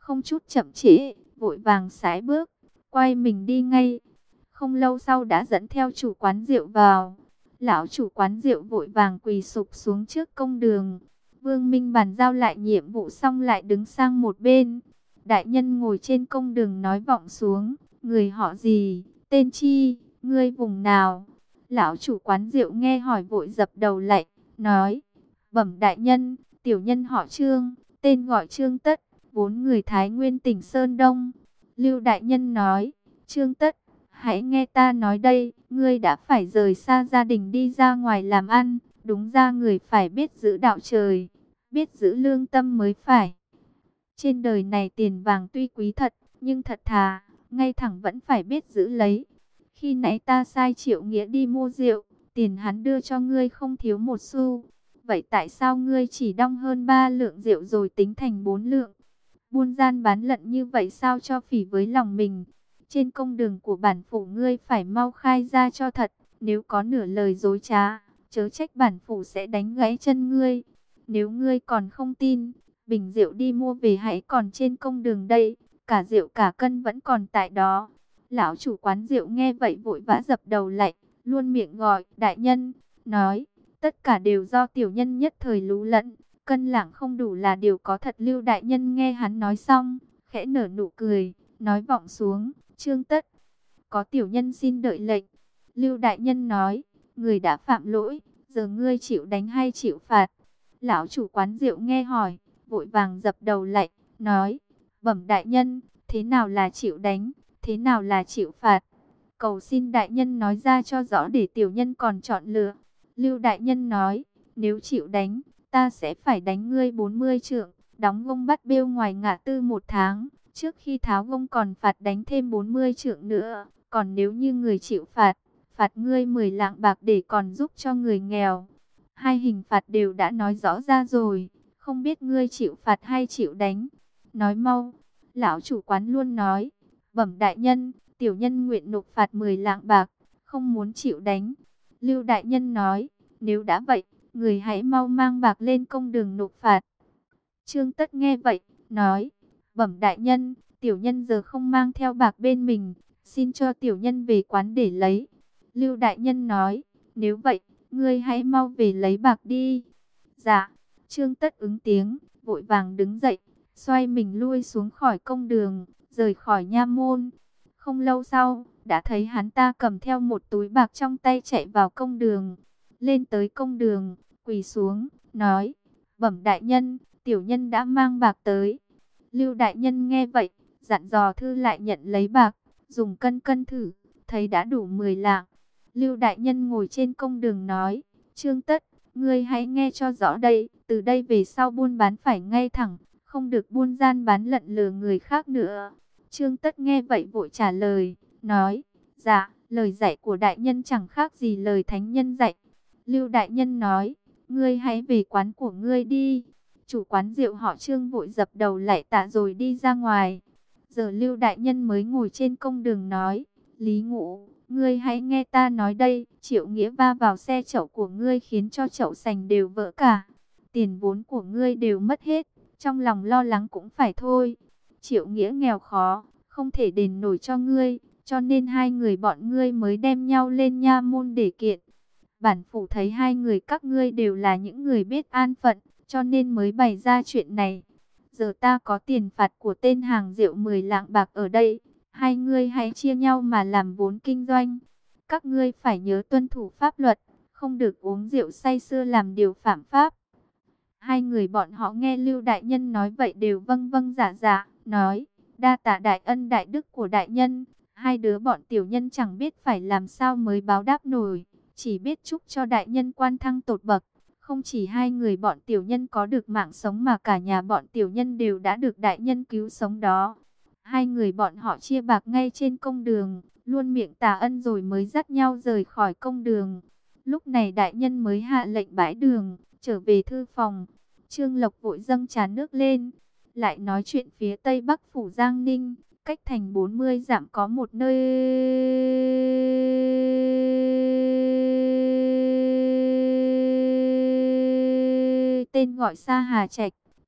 không chút chậm trễ, vội vàng sải bước, quay mình đi ngay. Không lâu sau đã dẫn theo chủ quán rượu vào. Lão chủ quán rượu vội vàng quỳ sụp xuống trước công đường. Vương Minh bàn giao lại nhiệm vụ xong lại đứng sang một bên. Đại nhân ngồi trên công đường nói vọng xuống, người họ gì, tên chi, ngươi vùng nào? Lão chủ quán rượu nghe hỏi vội dập đầu lạy, nói, bẩm đại nhân, tiểu nhân họ Trương, tên gọi Trương Tất, vốn người Thái Nguyên tỉnh Sơn Đông. Lưu đại nhân nói, Trương Tất, hãy nghe ta nói đây, ngươi đã phải rời xa gia đình đi ra ngoài làm ăn, đúng ra người phải biết giữ đạo trời, biết giữ lương tâm mới phải. Trên đời này tiền vàng tuy quý thật, nhưng thật thà, ngay thẳng vẫn phải biết giữ lấy. Khi nãy ta sai Triệu Nghĩa đi mua rượu, tiền hắn đưa cho ngươi không thiếu một xu. Vậy tại sao ngươi chỉ đong hơn 3 lượng rượu rồi tính thành 4 lượng? Buôn gian bán lận như vậy sao cho phỉ với lòng mình? Trên công đường của bản phủ ngươi phải mau khai ra cho thật, nếu có nửa lời dối trá, chớ trách bản phủ sẽ đánh gãy chân ngươi. Nếu ngươi còn không tin, bình rượu đi mua về hãy còn trên công đường đây, cả rượu cả cân vẫn còn tại đó. Lão chủ quán rượu nghe vậy vội vã dập đầu lạy, luôn miệng gọi đại nhân, nói, tất cả đều do tiểu nhân nhất thời lú lẫn, cân lạng không đủ là điều có thật. Lưu đại nhân nghe hắn nói xong, khẽ nở nụ cười, nói vọng xuống, Trương Tất, có tiểu nhân xin đợi lệnh. Lưu đại nhân nói, người đã phạm lỗi, giờ ngươi chịu đánh hay chịu phạt? Lão chủ quán rượu nghe hỏi, vội vàng dập đầu lạy, nói, bẩm đại nhân, thế nào là chịu đánh, thế nào là chịu phạt? Cầu xin đại nhân nói ra cho rõ để tiểu nhân còn chọn lựa. Lưu đại nhân nói, nếu chịu đánh, ta sẽ phải đánh ngươi 40 trượng, đóng gông bắt bêu ngoài ngã tư 1 tháng. Trước khi tháo gông còn phạt đánh thêm 40 trượng nữa. Còn nếu như người chịu phạt, phạt ngươi 10 lạng bạc để còn giúp cho người nghèo. Hai hình phạt đều đã nói rõ ra rồi, không biết ngươi chịu phạt hay chịu đánh. Nói mau. Lão chủ quán luôn nói, bẩm đại nhân, tiểu nhân nguyện nộp phạt 10 lạng bạc, không muốn chịu đánh. Lưu đại nhân nói, nếu đã vậy, người hãy mau mang bạc lên công đường nộp phạt. Trương Tất nghe vậy, nói, bẩm đại nhân, tiểu nhân giờ không mang theo bạc bên mình, xin cho tiểu nhân về quán để lấy. Lưu đại nhân nói, nếu vậy, ngươi hãy mau về lấy bạc đi. Dạ, Trương Tất ứng tiếng, vội vàng đứng dậy, xoay mình lui xuống khỏi công đường, rời khỏi nha môn. Không lâu sau, đã thấy hắn ta cầm theo một túi bạc trong tay chạy vào công đường. Lên tới công đường, quỳ xuống, nói, bẩm đại nhân, tiểu nhân đã mang bạc tới. Lưu đại nhân nghe vậy, dặn dò thư lại nhận lấy bạc, dùng cân cân thử, thấy đã đủ 10 lạng. Lưu đại nhân ngồi trên công đường nói, Trương Tất, ngươi hãy nghe cho rõ đây, từ đây về sau buôn bán phải ngay thẳng, không được buôn gian bán lận lừa người khác nữa. Trương Tất nghe vậy vội trả lời, nói, dạ, lời dạy của đại nhân chẳng khác gì lời thánh nhân dạy. Lưu đại nhân nói, ngươi hãy về quán của ngươi đi. Chủ quán rượu họ Trương vội dập đầu lạy tạ rồi đi ra ngoài. Giờ Lưu đại nhân mới ngồi trên công đường nói, Lý Ngũ, ngươi hãy nghe ta nói đây, Triệu Nghĩa va vào xe chậu của ngươi khiến cho chậu sành đều vỡ cả. Tiền vốn của ngươi đều mất hết, trong lòng lo lắng cũng phải thôi. Triệu Nghĩa nghèo khó, không thể đền nổi cho ngươi, cho nên hai người bọn ngươi mới đem nhau lên nha môn để kiện. Bản phủ thấy hai người các ngươi đều là những người biết an phận, cho nên mới bày ra chuyện này. Giờ ta có tiền phạt của tên hàng rượu 10 lạng bạc ở đây, hai ngươi hãy chia nhau mà làm vốn kinh doanh. Các ngươi phải nhớ tuân thủ pháp luật, không được uống rượu say sưa làm điều phạm pháp. Hai người bọn họ nghe Lưu đại nhân nói vậy đều vâng vâng dạ dạ, nói, đa tạ đại ân đại đức của đại nhân. Hai đứa bọn tiểu nhân chẳng biết phải làm sao mới báo đáp nổi, chỉ biết chúc cho đại nhân quan thăng tột bậc. Không chỉ hai người bọn tiểu nhân có được mạng sống mà cả nhà bọn tiểu nhân đều đã được đại nhân cứu sống đó. Hai người bọn họ chia bạc ngay trên công đường, luôn miệng tạ ân rồi mới dắt nhau rời khỏi công đường. Lúc này đại nhân mới hạ lệnh bãi đường, trở về thư phòng. Trương Lộc vội dâng trà nước lên, lại nói chuyện phía tây bắc phủ Giang Ninh, cách thành 40 dặm có một nơi tên gọi Sa Hà Trạch.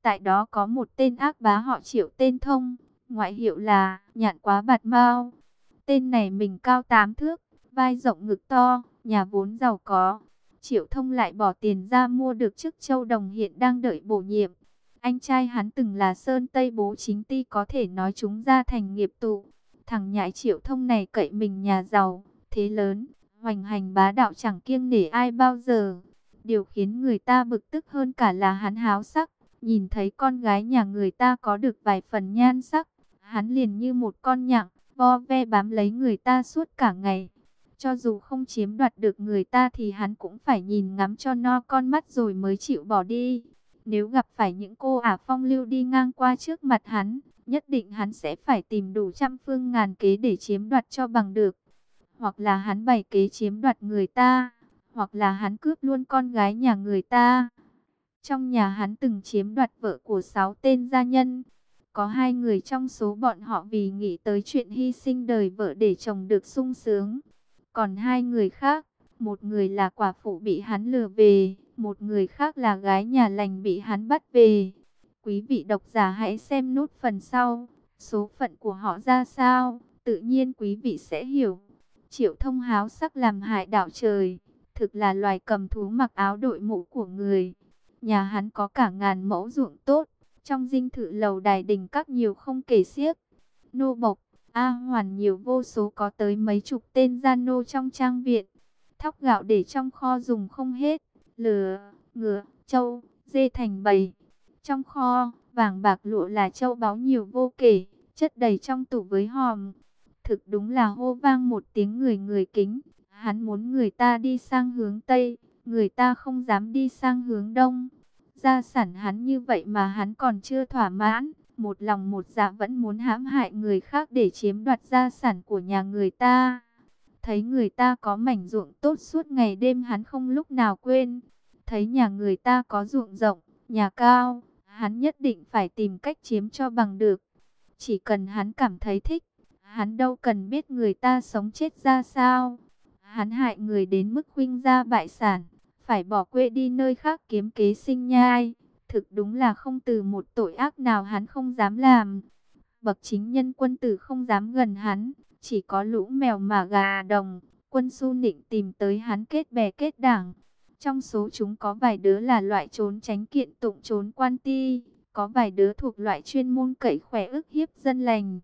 Tại đó có một tên ác bá họ Triệu tên Thông, ngoại hiệu là Nhạn Quá Bạt Mao. Tên này mình cao 8 thước, vai rộng ngực to, nhà vốn giàu có. Triệu Thông lại bỏ tiền ra mua được chức châu đồng, hiện đang đợi bổ nhiệm. Anh trai hắn từng là Sơn Tây Bố Chính Ty, có thể nói chúng ra thành nghiệp tụ. Thằng nhãi Triệu Thông này cậy mình nhà giàu, thế lớn, hoành hành bá đạo chẳng kiêng nể ai bao giờ. Điều khiến người ta bực tức hơn cả là hắn háo sắc. Nhìn thấy con gái nhà người ta có được vài phần nhan sắc, hắn liền như một con nhặng, vo ve bám lấy người ta suốt cả ngày. Cho dù không chiếm đoạt được người ta thì hắn cũng phải nhìn ngắm cho no con mắt rồi mới chịu bỏ đi. Nếu gặp phải những cô ả phong lưu đi ngang qua trước mặt hắn, nhất định hắn sẽ phải tìm đủ trăm phương ngàn kế để chiếm đoạt cho bằng được. Hoặc là hắn bày kế chiếm đoạt người ta, hoặc là hắn cướp luôn con gái nhà người ta. Trong nhà hắn từng chiếm đoạt vợ của 6 tên gia nhân. Có 2 người trong số bọn họ vì nghĩ tới chuyện hy sinh đời vợ để chồng được sung sướng. Còn 2 người khác, một người là quả phụ bị hắn lừa về, một người khác là gái nhà lành bị hắn bắt về. Quý vị độc giả hãy xem nốt phần sau, số phận của họ ra sao, tự nhiên quý vị sẽ hiểu. Triệu Thông háo sắc làm hại đạo trời, thực là loài cầm thú mặc áo đội mũ của người. Nhà hắn có cả ngàn mẫu ruộng tốt, trong dinh thự lầu đài đình các nhiều không kể xiết. Nô bộc, A Hoàn nhiều vô số, có tới mấy chục tên gia nô trong trang viện. Thóc gạo để trong kho dùng không hết, lừa, ngựa, trâu, dê thành bầy. Trong kho, vàng bạc lụa là châu báu nhiều vô kể, chất đầy trong tủ với hòm. Thực đúng là hô vang một tiếng người người kính. Hắn muốn người ta đi sang hướng Tây, người ta không dám đi sang hướng Đông. Gia sản hắn như vậy mà hắn còn chưa thỏa mãn, một lòng một dạ vẫn muốn hãm hại người khác để chiếm đoạt gia sản của nhà người ta. Thấy người ta có mảnh ruộng tốt suốt ngày đêm hắn không lúc nào quên. Thấy nhà người ta có ruộng rộng, nhà cao, hắn nhất định phải tìm cách chiếm cho bằng được. Chỉ cần hắn cảm thấy thích, hắn đâu cần biết người ta sống chết ra sao. Hắn hại người đến mức khuynh gia bại sản, phải bỏ quê đi nơi khác kiếm kế sinh nhai. Thực đúng là không từ một tội ác nào hắn không dám làm. Bậc chính nhân quân tử không dám gần hắn, chỉ có lũ mèo mà gà đồng, quân su nịnh tìm tới hắn kết bè kết đảng. Trong số chúng có vài đứa là loại trốn tránh kiện tụng trốn quan ti, có vài đứa thuộc loại chuyên môn cậy khỏe ức hiếp dân lành.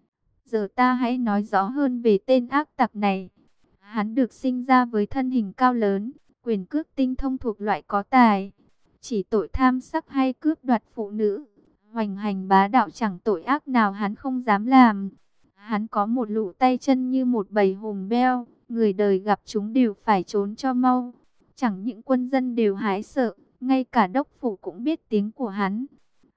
Giờ ta hãy nói rõ hơn về tên ác tặc này. Hắn được sinh ra với thân hình cao lớn, quyền cước tinh thông, thuộc loại có tài. Chỉ tội tham sắc hay cướp đoạt phụ nữ, hoành hành bá đạo chẳng tội ác nào hắn không dám làm. Hắn có một lũ tay chân như một bầy hùng beo, người đời gặp chúng đều phải trốn cho mau. Chẳng những quân dân đều hãi sợ, ngay cả đốc phủ cũng biết tiếng của hắn.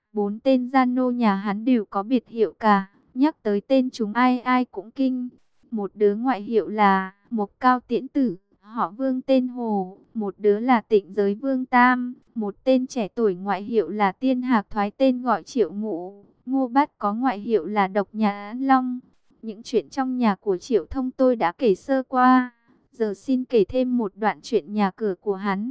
4 tên gia nô nhà hắn đều có biệt hiệu cả, nhắc tới tên chúng ai ai cũng kinh. Một đứa ngoại hiệu là Mộc Cao Tiễn Tử, họ Vương tên Hồ. Một đứa là Tịnh Giới Vương Tam. Một tên trẻ tuổi ngoại hiệu là Tiên Hạc Thoái, tên gọi Triệu Ngụ. Ngô Bát có ngoại hiệu là Độc Nhãn Long. Những chuyện trong nhà của Triệu Thông tôi đã kể sơ qua. Giờ xin kể thêm một đoạn chuyện nhà cửa của hắn.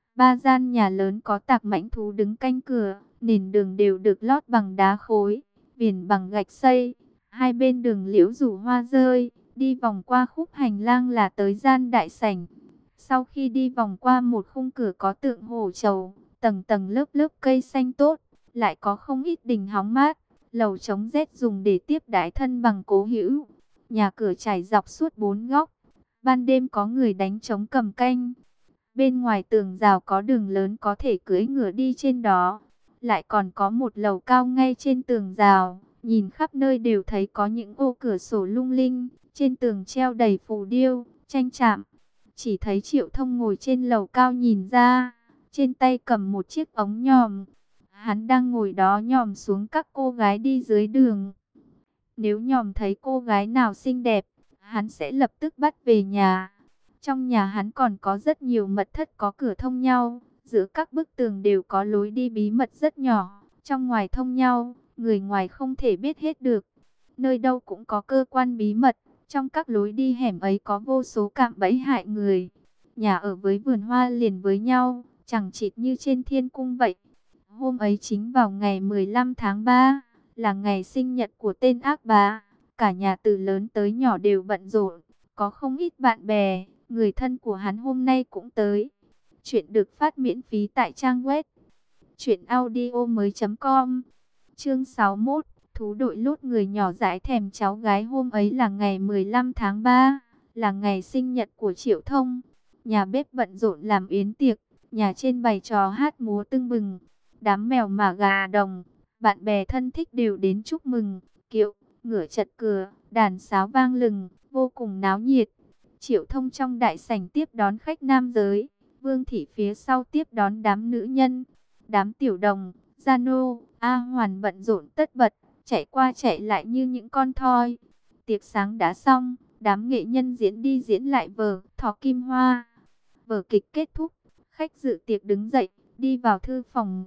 3 gian nhà lớn có tạc mãnh thú đứng canh cửa. Nền đường đều được lót bằng đá khối, viền bằng gạch xây. Hai bên đường liễu rủ hoa rơi. Đi vòng qua khúc hành lang là tới gian đại sảnh. Sau khi đi vòng qua một khung cửa có tượng hổ trầu, tầng tầng lớp lớp cây xanh tốt, lại có không ít đình hóng mát, lầu chống rét dùng để tiếp đãi thân bằng cố hữu. Nhà cửa trải dọc suốt 4 góc, ban đêm có người đánh trống cầm canh. Bên ngoài tường rào có đường lớn có thể cưỡi ngựa đi trên đó. Lại còn có một lầu cao ngay trên tường rào, nhìn khắp nơi đều thấy có những ô cửa sổ lung linh. Trên tường treo đầy phù điêu, tranh chạm. Chỉ thấy Triệu Thông ngồi trên lầu cao nhìn ra, trên tay cầm một chiếc ống nhòm. Hắn đang ngồi đó nhòm xuống các cô gái đi dưới đường. Nếu nhòm thấy cô gái nào xinh đẹp, hắn sẽ lập tức bắt về nhà. Trong nhà hắn còn có rất nhiều mật thất có cửa thông nhau. Giữa các bức tường đều có lối đi bí mật rất nhỏ, trong ngoài thông nhau, người ngoài không thể biết hết được. Nơi đâu cũng có cơ quan bí mật. Trong các lối đi hẻm ấy có vô số cạm bẫy hại người. Nhà ở với vườn hoa liền với nhau, chẳng chịt như trên thiên cung vậy. Hôm ấy chính vào ngày 15 tháng 3, là ngày sinh nhật của tên ác bá. Cả nhà từ lớn tới nhỏ đều bận rộn, có không ít bạn bè, người thân của hắn hôm nay cũng tới. Chuyện được phát miễn phí tại trang web truyệnaudiomoi.com. Chương 61, thú đội lốt người nhỏ dãi thèm cháu gái. Hôm ấy là ngày 15 tháng 3, là ngày sinh nhật của Triệu Thông. Nhà bếp bận rộn làm yến tiệc, nhà trên bày trò hát múa tưng bừng. Đám mèo mả gà đồng, bạn bè thân thích đều đến chúc mừng. Kiệu, ngựa chật cửa, đàn sáo vang lừng, vô cùng náo nhiệt. Triệu Thông trong đại sảnh tiếp đón khách nam giới, Vương Thị phía sau tiếp đón đám nữ nhân. Đám tiểu đồng, gia nô, A Hoàn bận rộn tất bật, chạy qua chạy lại như những con thoi. Tiệc sáng đã xong, đám nghệ nhân diễn đi diễn lại vở Thỏ Kim Hoa. Vở kịch kết thúc, khách dự tiệc đứng dậy, đi vào thư phòng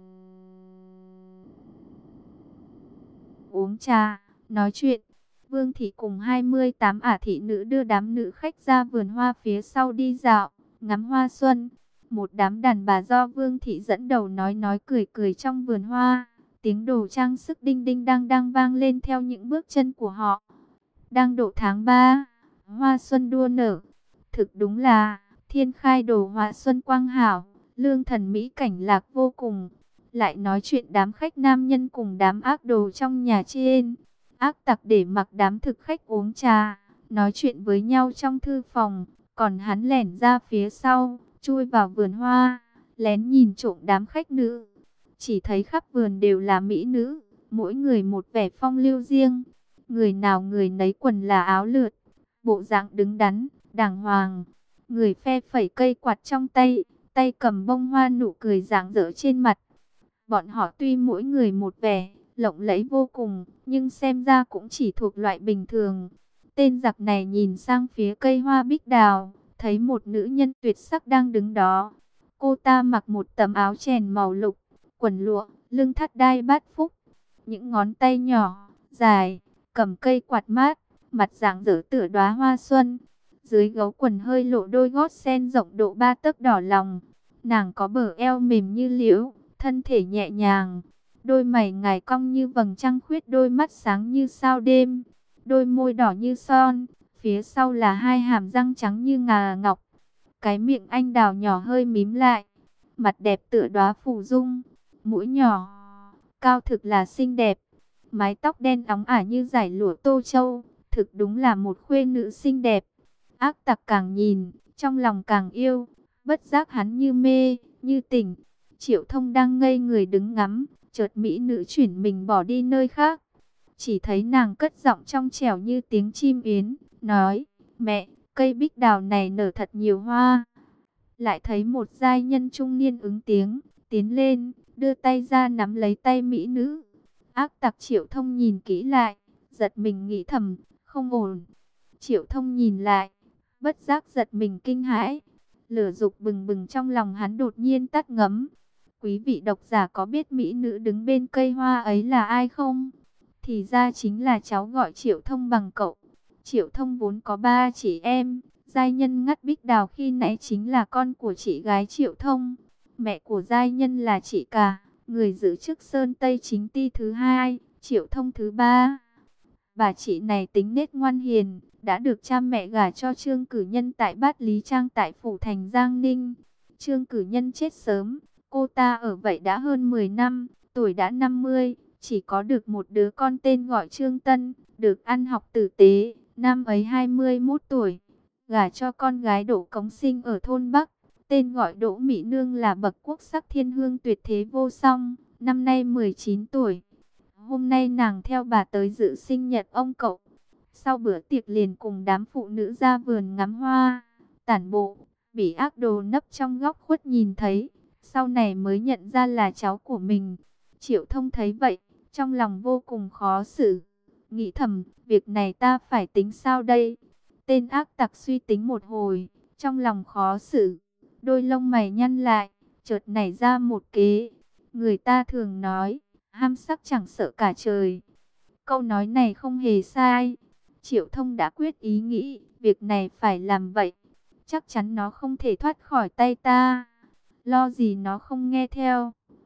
uống trà, nói chuyện. Vương Thị cùng 28 ả thị nữ đưa đám nữ khách ra vườn hoa phía sau đi dạo, ngắm hoa xuân. Một đám đàn bà do Vương Thị dẫn đầu nói cười cười trong vườn hoa. Tiếng đồ trang sức đinh đinh đang đang vang lên theo những bước chân của họ. Đang độ tháng 3, hoa xuân đua nở. Thực đúng là thiên khai đồ họa xuân quang hảo, lương thần mỹ cảnh lạc vô cùng. Lại nói chuyện đám khách nam nhân cùng đám ác đồ trong nhà trên. Ác tặc để mặc đám thực khách uống trà, nói chuyện với nhau trong thư phòng. Còn hắn lẻn ra phía sau, chui vào vườn hoa, lén nhìn trộm đám khách nữ. Chỉ thấy khắp vườn đều là mỹ nữ, mỗi người một vẻ phong lưu riêng. Người nào người nấy quần là áo lượt, bộ dạng đứng đắn, đàng hoàng. Người phe phẩy cây quạt trong tay, tay cầm bông hoa, nụ cười rạng rỡ trên mặt. Bọn họ tuy mỗi người một vẻ, lộng lẫy vô cùng, nhưng xem ra cũng chỉ thuộc loại bình thường. Tên giặc này nhìn sang phía cây hoa bích đào, thấy một nữ nhân tuyệt sắc đang đứng đó. Cô ta mặc một tấm áo chèn màu lục, quần lụa, lưng thắt đai bát phúc. Những ngón tay nhỏ, dài, cầm cây quạt mát, mặt rạng rỡ tựa đóa hoa xuân. Dưới gấu quần hơi lộ đôi gót sen rộng độ 3 tấc đỏ lòng. Nàng có bờ eo mềm như liễu, thân thể nhẹ nhàng. Đôi mày ngài cong như vầng trăng khuyết, đôi mắt sáng như sao đêm. Đôi môi đỏ như son, phía sau là hai hàm răng trắng như ngà ngọc. Cái miệng anh đào nhỏ hơi mím lại, mặt đẹp tựa đóa phù dung. Mũi nhỏ, cao thực là xinh đẹp. Mái tóc đen óng ả như dải lụa tô châu, thực đúng là một khuê nữ xinh đẹp. Ác tặc càng nhìn, trong lòng càng yêu, bất giác hắn như mê, như tỉnh. Triệu Thông đang ngây người đứng ngắm, chợt mỹ nữ chuyển mình bỏ đi nơi khác. Chỉ thấy nàng cất giọng trong trẻo như tiếng chim yến, nói: "Mẹ, cây bích đào này nở thật nhiều hoa." Lại thấy một giai nhân trung niên ứng tiếng, tiến lên, đưa tay ra nắm lấy tay mỹ nữ. Ác tặc Triệu Thông nhìn kỹ lại, giật mình nghĩ thầm, không ổn. Triệu Thông nhìn lại, bất giác giật mình kinh hãi. Lửa dục bừng bừng trong lòng hắn đột nhiên tắt ngấm. Quý vị độc giả có biết mỹ nữ đứng bên cây hoa ấy là ai không? Thì ra chính là cháu gọi Triệu Thông bằng cậu. Triệu Thông vốn có 3 chị em. Giai nhân ngắt bích đào khi nãy chính là con của chị gái Triệu Thông. Mẹ của giai nhân là chị cả, người giữ chức Sơn Tây Chính Ty thứ 2, Triệu Thông thứ 3. Bà chị này tính nết ngoan hiền, đã được cha mẹ gả cho Trương Cử Nhân tại Bát Lý Trang tại phủ thành Giang Ninh. Trương Cử Nhân chết sớm, cô ta ở vậy đã hơn 10 năm, tuổi đã 50, chỉ có được một đứa con tên gọi Trương Tân, được ăn học tử tế, năm ấy 21 tuổi. Gả cho con gái Đỗ Cống Sinh ở thôn Bắc, tên gọi Đỗ Mỹ Nương, là bậc quốc sắc thiên hương tuyệt thế vô song, năm nay 19 tuổi. Hôm nay nàng theo bà tới dự sinh nhật ông cậu. Sau bữa tiệc liền cùng đám phụ nữ ra vườn ngắm hoa, tản bộ, bị ác đồ nấp trong góc khuất nhìn thấy, sau này mới nhận ra là cháu của mình. Triệu Thông thấy vậy, trong lòng vô cùng khó xử, nghĩ thầm, việc này ta phải tính sao đây? Tên ác tặc suy tính một hồi, trong lòng khó xử, đôi lông mày nhăn lại, chợt nảy ra một kế. Người ta thường nói, ham sắc chẳng sợ cả trời. Câu nói này không hề sai. Triệu Thông đã quyết ý nghĩ, việc này phải làm vậy. Chắc chắn nó không thể thoát khỏi tay ta. Lo gì nó không nghe theo.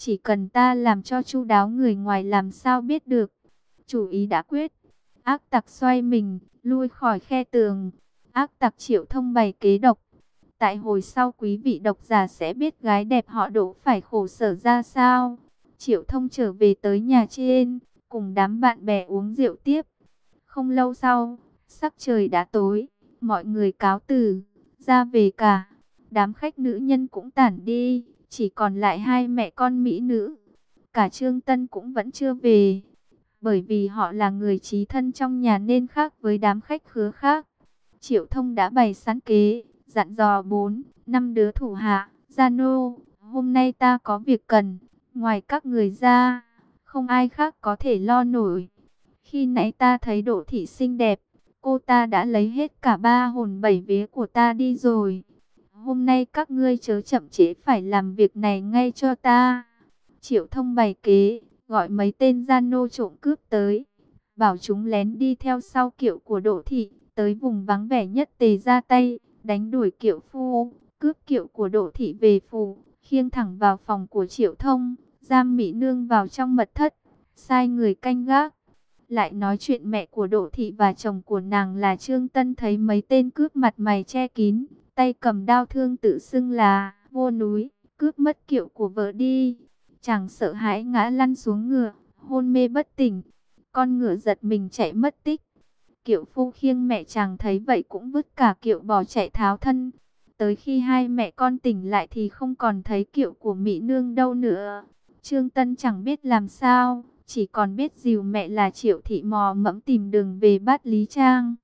Chỉ cần ta làm cho chu đáo, người ngoài làm sao biết được. Chủ ý đã quyết. Ác tặc xoay mình, lui khỏi khe tường. Ác tặc Triệu Thông bày kế độc. Tại hồi sau quý vị độc giả sẽ biết gái đẹp họ Đỗ phải khổ sở ra sao. Triệu Thông trở về tới nhà trên, cùng đám bạn bè uống rượu tiếp. Không lâu sau, sắc trời đã tối, mọi người cáo từ, ra về cả. Đám khách nữ nhân cũng tản đi, chỉ còn lại hai mẹ con mỹ nữ. Cả Trương Tân cũng vẫn chưa về, bởi vì họ là người chí thân trong nhà nên khác với đám khách khứa khác. Triệu Thông đã bày sẵn kế, dặn dò 4, 5 đứa thủ hạ, gia nô, hôm nay ta có việc cần, ngoài các người ra, không ai khác có thể lo nổi. Khi nãy ta thấy Đỗ thị xinh đẹp, cô ta đã lấy hết cả 3 hồn 7 vía của ta đi rồi. Hôm nay các ngươi chớ chậm trễ, phải làm việc này ngay cho ta. Triệu Thông bày kế, gọi mấy tên gian nô trộm cướp tới, bảo chúng lén đi theo sau kiệu của Đỗ thị, tới vùng vắng vẻ nhất tề ra tay, đánh đuổi kiệu phu, cướp kiệu của Đỗ thị về phủ, khiêng thẳng vào phòng của Triệu Thông, giam mỹ nương vào trong mật thất, sai người canh gác. Lại nói chuyện mẹ của Đỗ thị và chồng của nàng là Trương Tân thấy mấy tên cướp mặt mày che kín, tay cầm đao thương tự xưng là Vô Núi, cướp mất kiệu của vợ đi. Chàng sợ hãi ngã lăn xuống ngựa, hôn mê bất tỉnh. Con ngựa giật mình chạy mất tích. Kiệu phu khiêng mẹ chàng thấy vậy cũng vứt cả kiệu bỏ chạy tháo thân. Tới khi hai mẹ con tỉnh lại thì không còn thấy kiệu của mỹ nương đâu nữa. Trương Tân chẳng biết làm sao, chỉ còn biết dìu mẹ là Triệu thị mò mẫm tìm đường về Bát Lý Trang.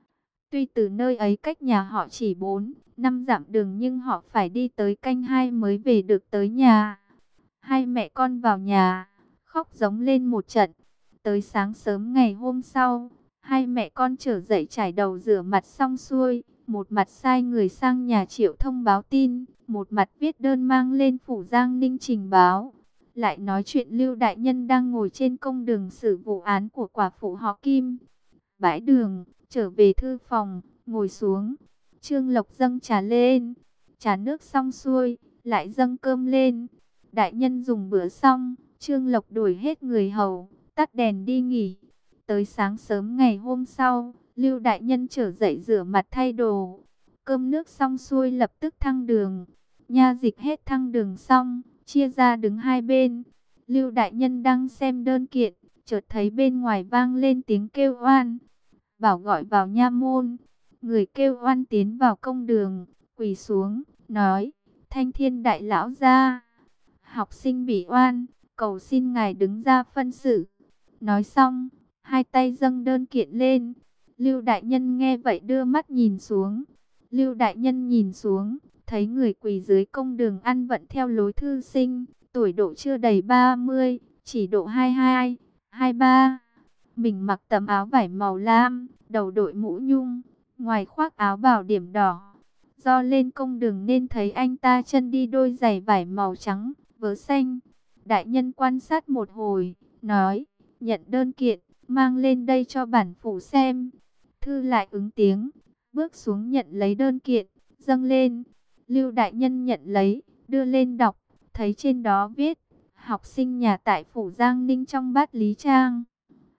Tuy từ nơi ấy cách nhà họ chỉ 4, 5 dặm đường, nhưng họ phải đi tới canh 2 mới về được tới nhà. Hai mẹ con vào nhà, khóc giống lên một trận. Tới sáng sớm ngày hôm sau, hai mẹ con trở dậy chải đầu rửa mặt xong xuôi, một mặt sai người sang nhà Triệu Thông báo tin, một mặt viết đơn mang lên phủ Giang Ninh trình báo. Lại nói chuyện Lưu đại nhân đang ngồi trên công đường xử vụ án của quả phụ họ Kim. Bãi đường, trở về thư phòng, ngồi xuống. Trương Lộc dâng trà lên, trà nước xong xuôi, lại dâng cơm lên. Đại nhân dùng bữa xong, Trương Lộc đuổi hết người hầu, tắt đèn đi nghỉ. Tới sáng sớm ngày hôm sau, Lưu đại nhân trở dậy rửa mặt thay đồ. Cơm nước xong xuôi lập tức thăng đường. Nha dịch hết thăng đường xong, chia ra đứng hai bên. Lưu đại nhân đang xem đơn kiện, chợt thấy bên ngoài vang lên tiếng kêu oan. Bảo gọi vào nha môn. Người kêu oan tiến vào công đường, quỳ xuống, nói: Thanh Thiên đại lão gia, học sinh bị oan, cầu xin ngài đứng ra phân xử. Nói xong, hai tay dâng đơn kiện lên. Lưu đại nhân nghe vậy đưa mắt nhìn xuống. Lưu đại nhân nhìn xuống, thấy người quỳ dưới công đường ăn vận theo lối thư sinh, tuổi độ chưa đầy 30, chỉ độ 22, 23. Mình mặc tấm áo vải màu lam, đầu đội mũ nhung, ngoài khoác áo bào điểm đỏ. Do lên công đường nên thấy anh ta chân đi đôi giày vải màu trắng, vớ xanh. Đại nhân quan sát một hồi, nói: nhận đơn kiện, mang lên đây cho bản phủ xem. Thư lại ứng tiếng, bước xuống nhận lấy đơn kiện, dâng lên. Lưu đại nhân nhận lấy, đưa lên đọc, thấy trên đó viết: học sinh nhà tại phủ Giang Ninh trong Bát Lý Trang.